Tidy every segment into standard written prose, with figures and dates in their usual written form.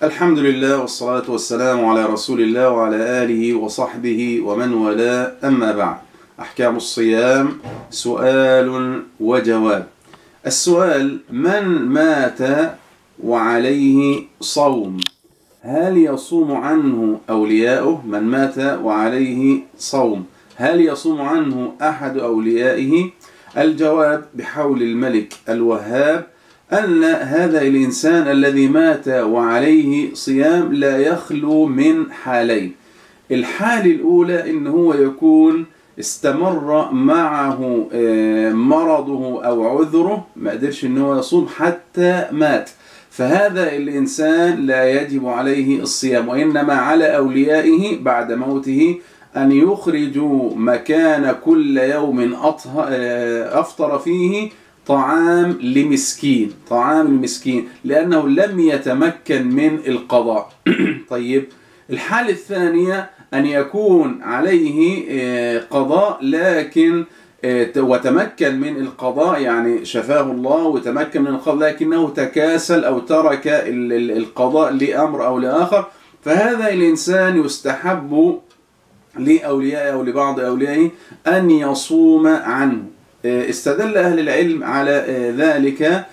الحمد لله والصلاة والسلام على رسول الله وعلى آله وصحبه ومن والاه، أما بعد. أحكام الصيام، سؤال وجواب. السؤال: من مات وعليه صوم هل يصوم عنه أولياؤه؟ من مات وعليه صوم هل يصوم عنه أحد أوليائه؟ الجواب بحول الملك الوهاب أن هذا الإنسان الذي مات وعليه صيام لا يخلو من حالين. الحال الأولى إن هو يكون استمر معه مرضه أو عذره، ما قدرش إن هو يصوم حتى مات، فهذا الإنسان لا يجب عليه الصيام، وإنما على أوليائه بعد موته أن يخرجوا مكان كل يوم أفطر فيه طعام لمسكين لأنه لم يتمكن من القضاء. طيب، الحالة الثانية أن يكون عليه قضاء لكن وتمكن من القضاء، يعني شفاه الله وتمكن من القضاء، لكنه تكاسل أو ترك القضاء لأمر أو لآخر، فهذا الإنسان يستحب لأوليائه أو لبعض أوليائه أن يصوم عنه. استدل أهل العلم على ذلك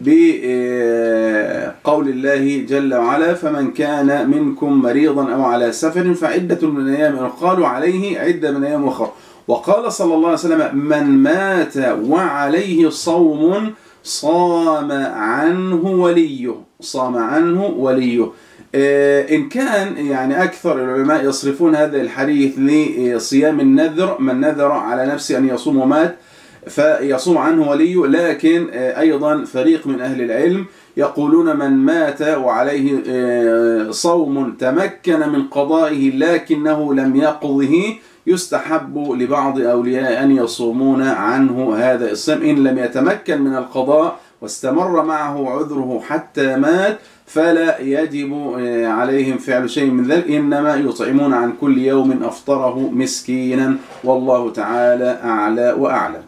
بقول الله جل وعلا: فمن كان منكم مريضا أو على سفر فعدة من أيام أخرى، قالوا عليه عدة من أيام أخرى. وقال صلى الله عليه وسلم: من مات وعليه صوم صام عنه وليه. إن كان يعني أكثر العلماء يصرفون هذا الحديث لصيام النذر، من نذر على نفسه أن يصوم ومات فيصوم عنه وليه، لكن أيضا فريق من أهل العلم يقولون من مات وعليه صوم تمكن من قضائه لكنه لم يقضه يستحب لبعض أولياء أن يصومون عنه هذا الصيام إن لم يتمكن من القضاء واستمر معه عذره حتى مات، فلا يجب عليهم فعل شيء من ذلك، إنما يطعمون عن كل يوم أفطره مسكينا، والله تعالى أعلى وأعلم.